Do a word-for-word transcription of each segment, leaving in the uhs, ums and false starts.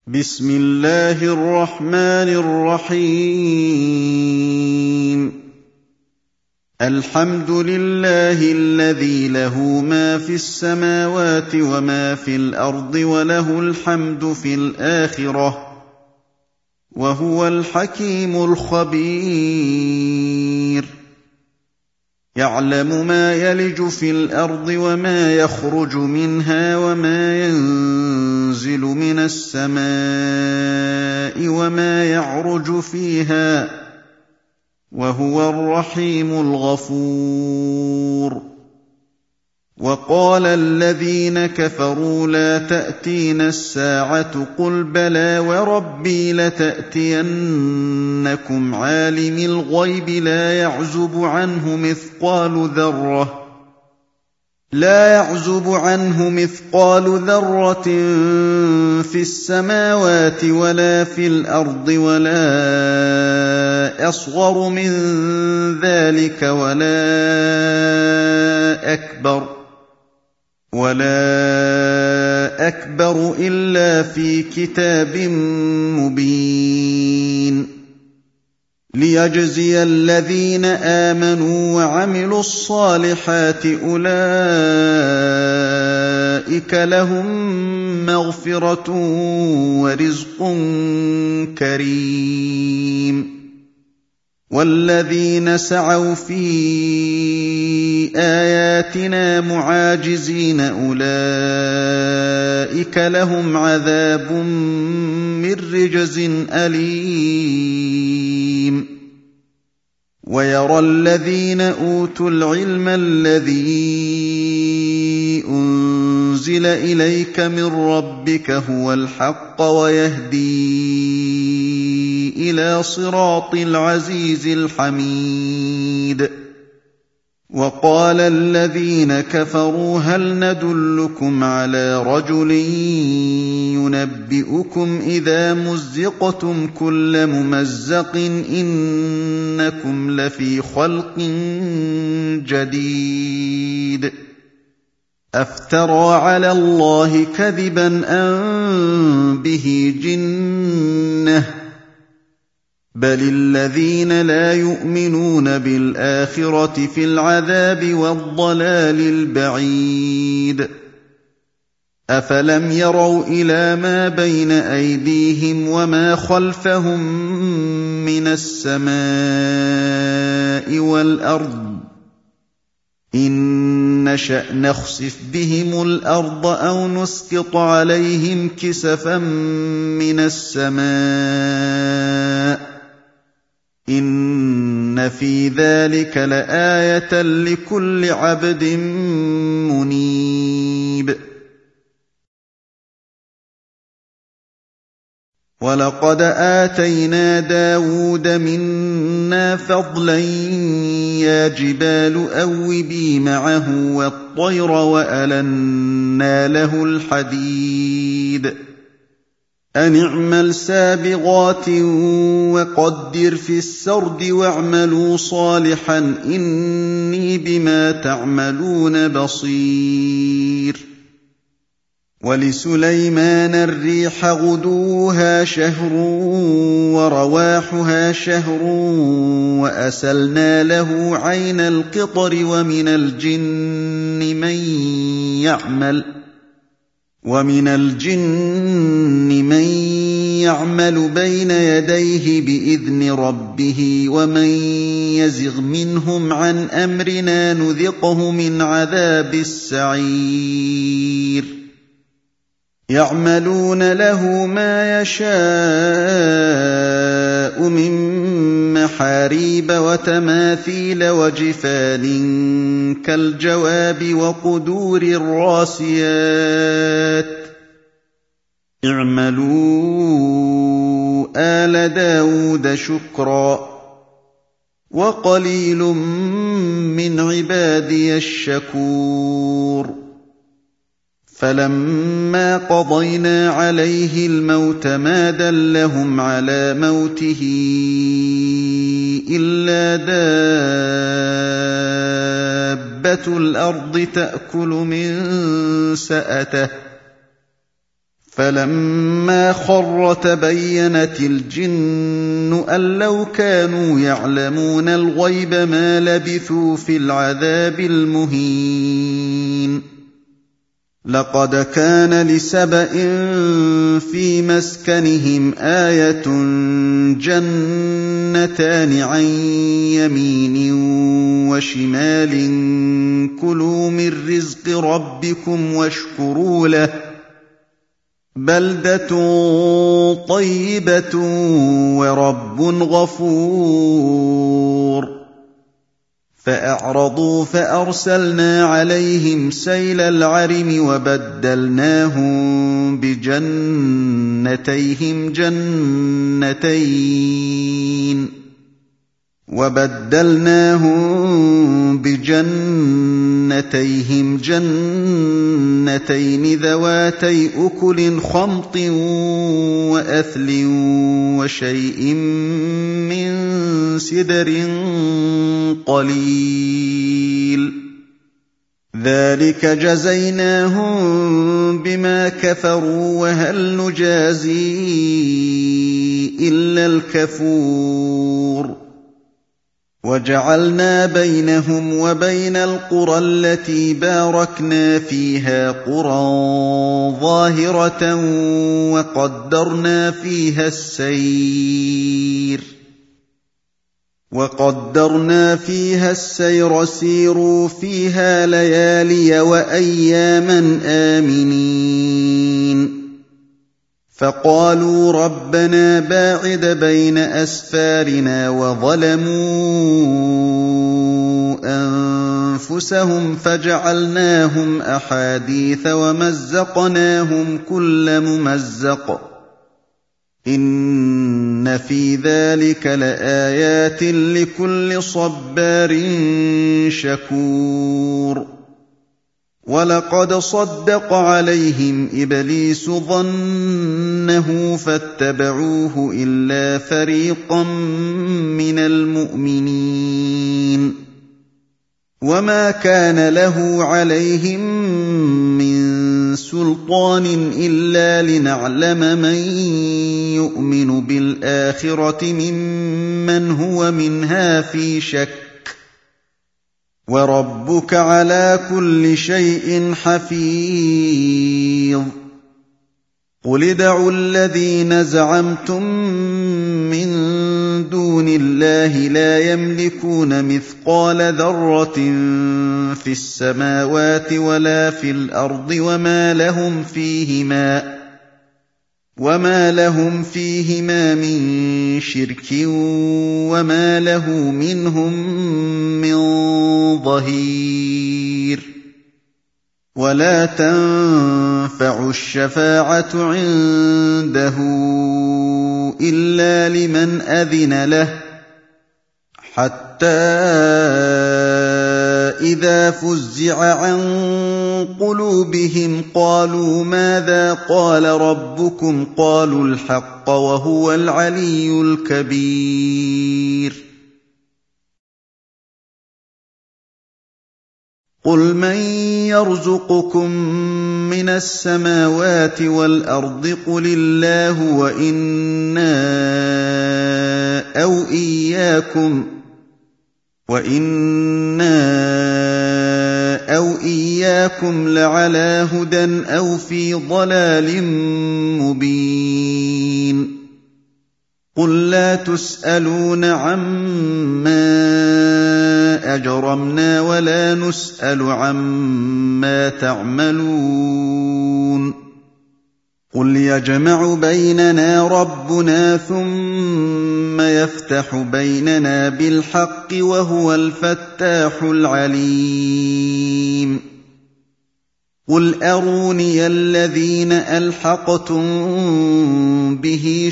بسم الله الرحمن الرحيم الحمد لله الذي له ما في السماوات وما في الأرض وله الحمد في الآخرة وهو الحكيم الخبير يعلم ما يلج في الأرض وما يخرج منها وما ينزل من السماء وما يعرج فيها وهو الرحيم الغفور وقال الذين كفروا لا تأتينا الساعة قل بلى وربي لتأتينكم عالم الغيب لا يعزب عنه مثقال ذرة لا يعزب عنه مثقال ذرة في السماوات ولا في الأرض ولا أصغر من ذلك ولا أكبر ولا أكبر إلا في كتاب مبين ليجزي الذين آمنوا وعملوا الصالحات أولئك لهم مغفرة ورزق كريم والذين سعوا في آياتنا معاجزين أولئك لهم عذاب من رجز أليم ويرى الذين أوتوا العلم الذي أنزل إليك من ربك هو الحق ويهدي إلى صراط العزيز الحميد وقال الذين كفروا هل ندلكم على رجل ينبئكم إذا مزقتم كل ممزق إنكم لفي خلق جديد أفترى على الله كذبا أم به جنة بل الذين لا يؤمنون بالآخرة في العذاب والضلال البعيد أفلم يروا إلى ما بين أيديهم وما خلفهم من السماء والأرض إن نشأ نخسف بهم الأرض أو نسقط عليهم كسفا من السماء إن في ذلك لآية لكل عبد منيب ولقد آتينا داود منا فضلا يا جبال أوبي معه والطير وألنا له الحديد أن اعمل سابغات وقدر في السرد واعملوا صالحا إني بما تعملون بصير ولسليمان الريح غدوها شهر ورواحها شهر وأسلنا له عين القطر ومن الجن من يعمل ومن الجن من يعمل بين يديه بإذن ربه ومن يزغ منهم عن أمرنا نذقه من عذاب السعير يعملون له ما يشاء من محاريب وتماثيل وجفان كالجواب وقدور الراسيات اعملوا آل داود شكرا وقليل من عبادي الشكور فلما قضينا عليه الموت ما دلهم على موته إلا دابة الأرض تأكل من سأته فَلَمَّا خَرَّ تَبَيَّنَتِ الْجِنُّ أَن لَّوْ كَانُوا يَعْلَمُونَ الْغَيْبَ مَا لَبِثُوا فِي الْعَذَابِ الْمُهِينِ لَقَدْ كَانَ لِسَبَإٍ فِي مَسْكَنِهِمْ آيَةٌ جَنَّتَانِ عَن يَمِينٍ وَشِمَالٍ كُلُوا مِن رِّزْقِ رَبِّكُمْ وَاشْكُرُوا لَهُ بَلْدَةٌ طَيِّبَةٌ وَرَبٌّ غَفُورٌ فَأَعْرَضُوا فَأَرْسَلْنَا عَلَيْهِمْ سَيْلَ الْعَرِمِ وَبَدَّلْنَاهُم بِجَنَّتَيْهِمْ جَنَّتَيْنِ وَبَدَّلْنَاهُم بِجَنَّتَيْهِمْ جَنَّتَيْنِ ذَوَاتَيْ أُكُلٍ خَمْطٍ وَأَثْلٍ وَشَيْءٍ مِّن سِدْرٍ قَلِيلٍ ذَلِكَ جَزَيْنَاهُم بِمَا كَفَرُوا وَهَلْ نُجَازِي إِلَّا الْكَفُورَ وَجَعَلْنَا بَيْنَهُمْ وَبَيْنَ الْقُرَى الَّتِي بَارَكْنَا فِيهَا قُرًى ظَاهِرَةً وَقَدَّرْنَا فِيهَا السَّيْرَ وَقَدَّرْنَا فِيهَا السَّيْرَ سِيرُوا فِيهَا لَيَالِيَ وَأَيَّامًا آمِنِينَ فَقَالُوا رَبَّنَا بَاعِدْ بَيْنَ أَسْفَارِنَا وَظَلَمُوا أَنفُسَهُمْ فَجَعَلْنَاهُمْ أَحَادِيثَ وَمَزَّقْنَاهُمْ كُلَّ مُمَزَّقٍ إِنَّ فِي ذَلِكَ لَآيَاتٍ لِكُلِّ صَبَّارٍ شَكُورٍ وَلَقَدْ صَدَّقَ عَلَيْهِمْ إِبْلِيسُ ظَنَّهُ فَاتَّبَعُوهُ إِلَّا فَرِيقًا مِّنَ الْمُؤْمِنِينَ وَمَا كَانَ لَهُ عَلَيْهِم مِّن سُلْطَانٍ إِلَّا لِنَعْلَمَ مَن يُؤْمِنُ بِالْآخِرَةِ مِمَّنْ هُوَ مِنْهَا فِي شَكٍّ وَرَبُّكَ عَلَىٰ كُلِّ شَيْءٍ حَفِيظٌ قُلِ ادْعُوا الَّذِينَ زَعَمْتُم مِّن دُونِ اللَّهِ لَا يَمْلِكُونَ مِثْقَالَ ذَرَّةٍ فِي السَّمَاوَاتِ وَلَا فِي الْأَرْضِ وَمَا لَهُمْ فِيهِمَا وَمَا لَهُمْ فِيهِمَا مِن شِرْكٍ وَمَا لَهُ مِنْهُم مِّن ظَهِيرٍ وَلَا تَنفَعُ الشَّفَاعَةُ عِندَهُ إِلَّا لِمَنْ أَذِنَ لَهُ حَتَّىٰ إِذَا فُزِّعَ عَن قُلُوبِهِمْ قَالُوا مَاذَا قَالَ رَبُّكُمْ قَالُوا الْحَقَّ وَهُوَ الْعَلِيُّ الْكَبِيرُ قُلْ مَن يَرْزُقُكُم مِّنَ السَّمَاوَاتِ وَالْأَرْضِ قُلِ اللَّهُ وَإِنَّا أَوْ إِيَّاكُمْ وَإِنَّا أَوْ إِيَّاكُمْ لَعَلَىٰ هُدًى أَوْ فِي ضَلَالٍ مُّبِينٍ قُل لَّا تُسْأَلُونَ عَمَّا أَجْرَمْنَا وَلَا نُسْأَلُ عَمَّا تَعْمَلُونَ قُلْ يَجْمَعُ بَيْنَنَا رَبُّنَا ثُمَّ يَفْتَحُ بَيْنَنَا بِالْحَقِّ وَهُوَ الْفَتَّاحُ الْعَلِيمُ قُلْ أَرُونِيَ الَّذِينَ أَلْحَقْتُم بِهِ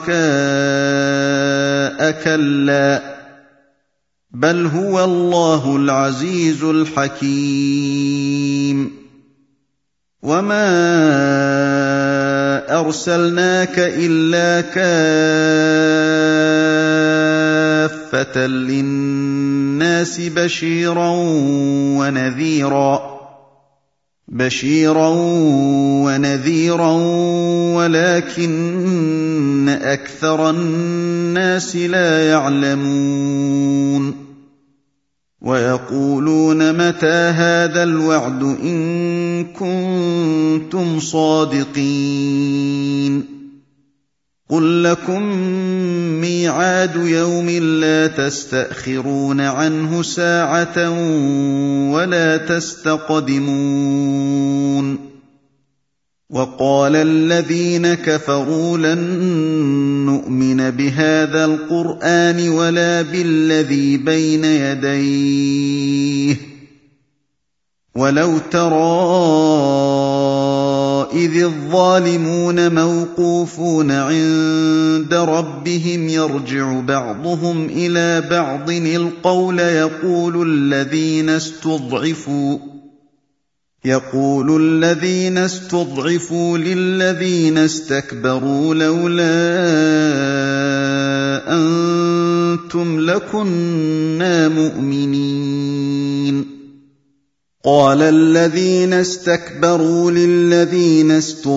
شُرَكَاءَ كَلَّا بَلْ هُوَ اللَّهُ الْعَزِيزُ الْحَكِيمُ وَمَا أَرْسَلْنَاكَ إِلَّا كَافَّةً لِّلنَّاسِ بَشِيرًا وَنَذِيرًا بَشِيرًا وَنَذِيرًا وَلَٰكِنَّ أَكْثَرَ النَّاسِ لَا يَعْلَمُونَ وَيَقُولُونَ مَتَىٰ هَٰذَا الْوَعْدُ إِن كُنتُمْ صَادِقِينَ قُل لَّكُم مِّيعَادُ يَوْمٍ لَّا تَسْتَأْخِرُونَ عَنْهُ سَاعَةً وَلَا تَسْتَقْدِمُونَ وَقَالَ الَّذِينَ كَفَرُوا لَن نُّؤْمِنَ بِهَٰذَا الْقُرْآنِ وَلَا بِالَّذِي بَيْنَ يَدَيْهِ وَلَوْ تَرَىٰ إِذِ الظَّالِمُونَ موقوفون عند ربهم يرجع بعضهم إلى بعض القول يقول الذين استضعفوا يقول الذين استضعفوا للذين استكبروا لولا أنتم لكنا مؤمنين قال الذين استكبروا للذين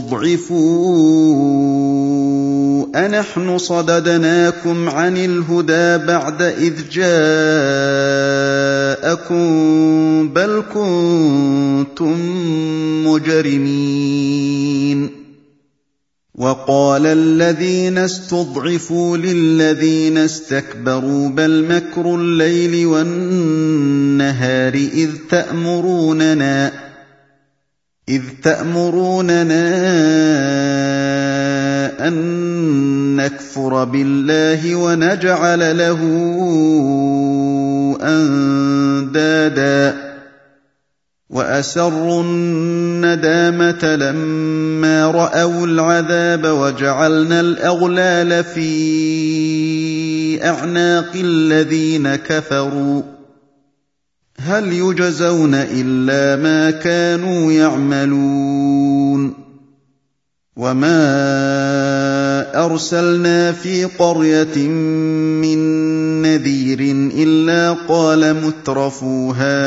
استضعفوا أنحن صددناكم عن الهدى بعد إذ جاءكم بل كنتم مجرمين وقال الذين استضعفوا للذين استكبروا بل مكر الليل والنهار إذ تأمروننا إذ تأمروننا أن نكفر بالله ونجعل له أندادا وأسروا الندامة لما رأوا العذاب وجعلنا الأغلال في أعناق الذين كفروا هل يجزون إلا ما كانوا يعملون وما أرسلنا في قرية من نذير إلا قال مترفوها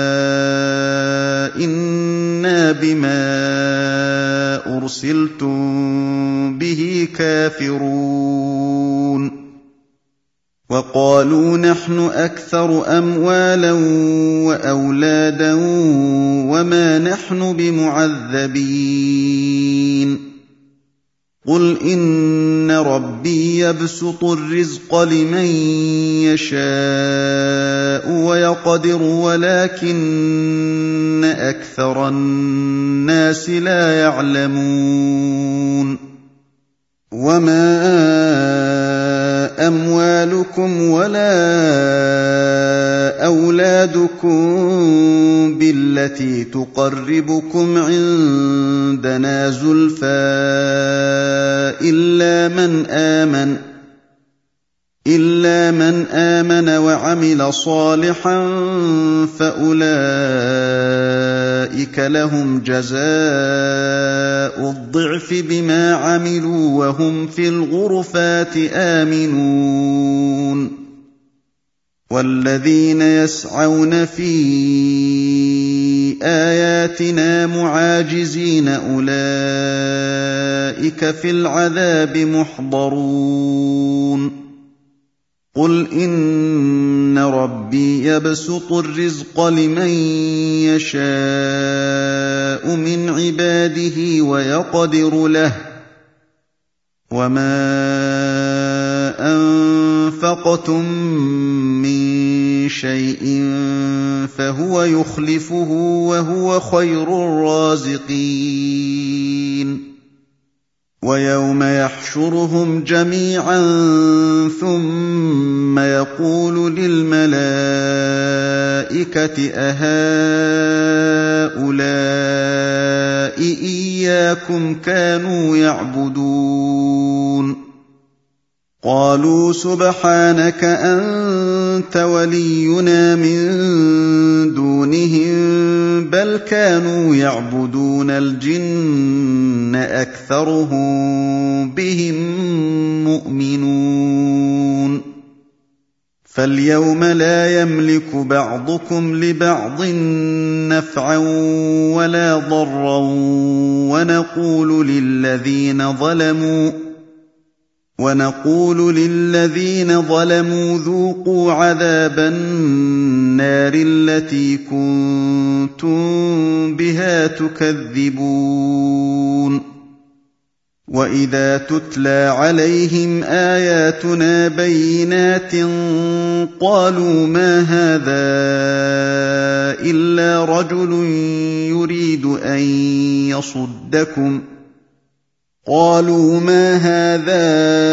إنا بما أرسلتم به كافرون وقالوا نحن أكثر أموالا وأولادا وما نحن بمعذبين قل إن ربي يبسط الرزق لمن يشاء ويقدر ولكن أكثر الناس لا يعلمون وما أموالكم ولا أولادكم بالتي تقربكم عندنا زلفى إلا من آمن إلا من آمن وعمل صالحا فأولئك لهم جزاء الضعف بما عملوا وهم في الغرفات آمنون والذين يسعون في آياتنا معاجزين أولئك في العذاب محضرون قل إن ربي يبسط الرزق لمن يشاء من عباده ويقدر له وما أنفقتم من شيء فهو يخلفه وهو خير الرازقين ويوم يحشرهم جميعا ثم يقول للملائكة أهؤلاء إياكم كانوا يعبدون قالوا سبحانك أنت ولينا من دونهم بل كانوا يعبدون الجن أكثرهم بهم مؤمنون فَالْيَوْمَ لَا يَمْلِكُ بَعْضُكُمْ لِبَعْضٍ نَّفْعًا وَلَا ضَرًّا وَنَقُولُ لِلَّذِينَ ظَلَمُوا وَنَقُولُ لِلَّذِينَ ظَلَمُوا ذُوقُوا عَذَابَ النَّارِ الَّتِي كُنتُم بِهَا تُكَذِّبُونَ وَإِذَا تُتْلَىٰ عَلَيْهِمْ آيَاتُنَا بَيِّنَاتٍ قَالُوا مَا هَٰذَا إِلَّا رَجُلٌ يُرِيدُ أَن يَصُدَّكُمْ قالوا ما هذا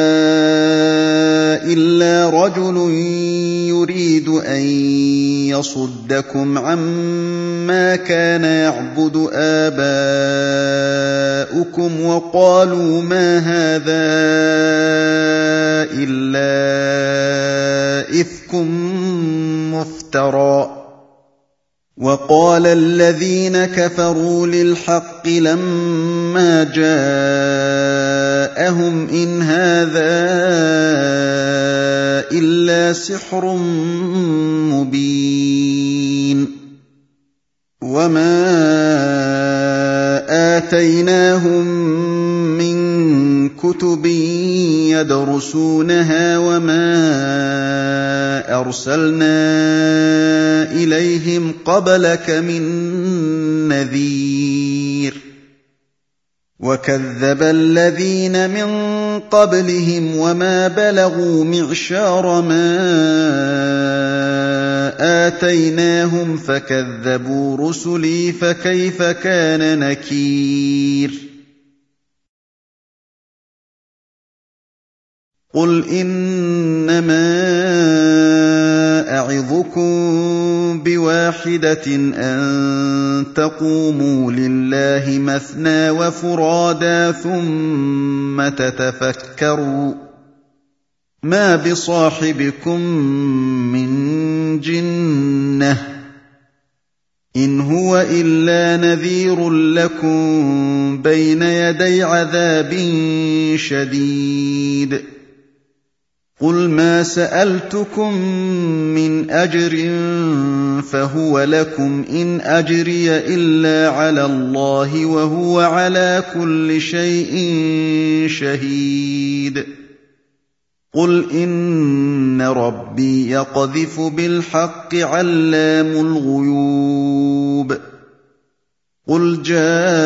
إلا رجل يريد أن يصدكم عما كان يعبد آباؤكم وقالوا ما هذا إلا إفك مفترى وقال الذين كفروا للحق لما جاءهم إن هذا إلا سحر مبين وما آتيناهم من كتب يدرسونها وما أرسلنا إليهم قبلك من نذير وكذب الذين من قبلهم وما بلغوا معشار ما آتيناهم فكذبوا رسلي فكيف كان نكير قل إنما أعظكم بواحدة أن تقوموا لله مثنى وفرادا ثم تتفكروا ما بصاحبكم من جنة إن هو إلا نذير لكم بين يدي عذاب شديد قل ما سألتكم من أجر فهو لكم إن أجري إلا على الله وهو على كل شيء شهيد قل إن ربي يقذف بالحق علام الغيوب قل جاء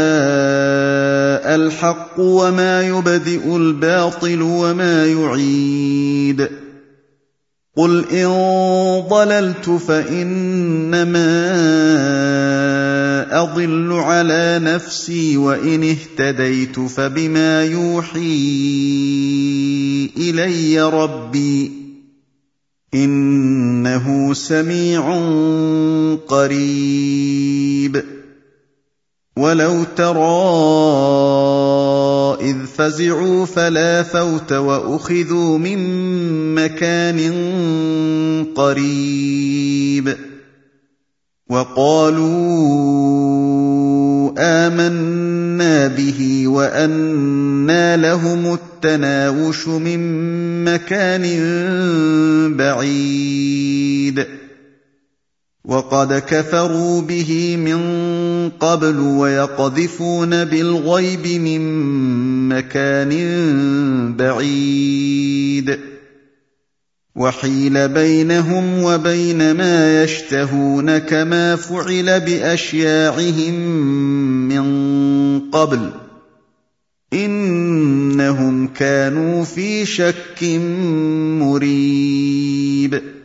الحق وما يبدئ الباطل وما يعيد قل إن ضللت فإنما أضل على نفسي وإن اهتديت فبما يوحي إلي ربي إنه سميع قريب ولو ترى إذ فزعوا فلا فوت وأخذوا من مكان قريب وقالوا آمنا به وأنى لهم التناوش من مكان بعيد وقد كفروا به من قبل ويقذفون بالغيب من مكان بعيد وحيل بينهم وبين ما يشتهون كما فعل بأشياعهم من قبل إنهم كانوا في شك مريب